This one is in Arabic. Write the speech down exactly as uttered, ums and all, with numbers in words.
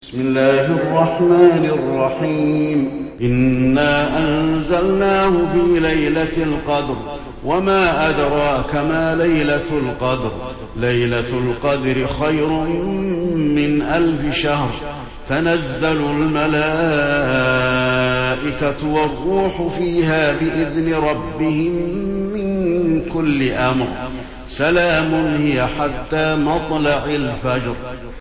بسم الله الرحمن الرحيم إنا أنزلناه في ليلة القدر وما أدراك ما ليلة القدر ليلة القدر خير من ألف شهر تنزل الملائكة والروح فيها بإذن ربهم من كل أمر سلام هي حتى مطلع الفجر.